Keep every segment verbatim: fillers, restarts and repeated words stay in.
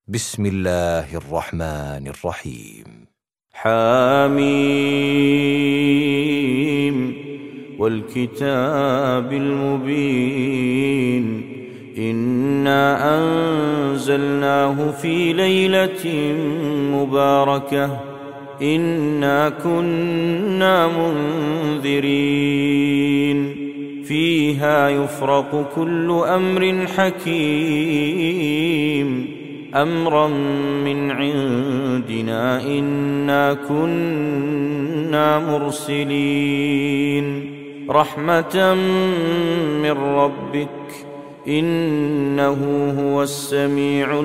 بسم الله الرحمن الرحيم. حاميم والكتاب المبين إنا أنزلناه في ليلة مباركة إنا كنا منذرين فيها يفرق كل أمر حكيم أمرا من عندنا إنا كنا مرسلين رحمة من ربك إنه هو السميع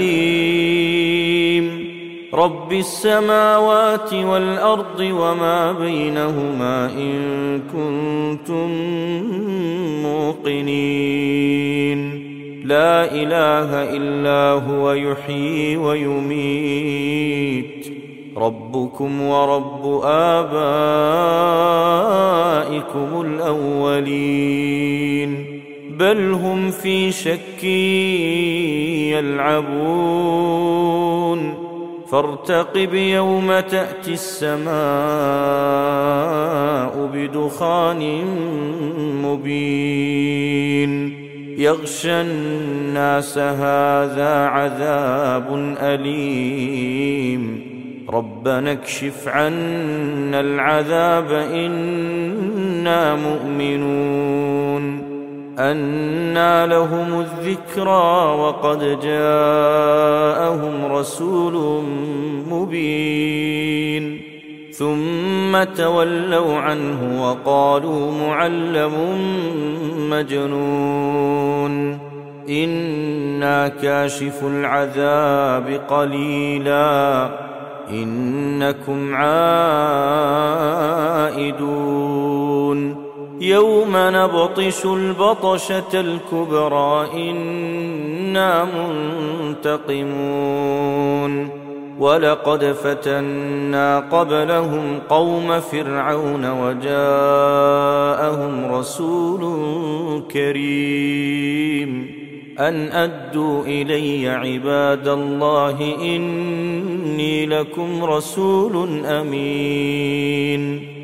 العليم رب السماوات والأرض وما بينهما إن كنتم موقنين لا إله إلا هو يحيي ويميت ربكم ورب آبائكم الأولين بل هم في شك يلعبون فارتقب يوم تأتي السماء بدخان مبين يغشى الناس هذا عذاب أليم ربنا اكشف عنا العذاب إنا مؤمنون أنى لهم الذكرى وقد جاءهم رسول مبين ثم تولوا عنه وقالوا معلم مجنون إنا كاشف العذاب قليلا إنكم عائدون يوم نبطش البطشة الكبرى إنا منتقمون ولقد فتنا قبلهم قوم فرعون وجاءهم رسول كريم أن أدوا إلي عباد الله إني لكم رسول أمين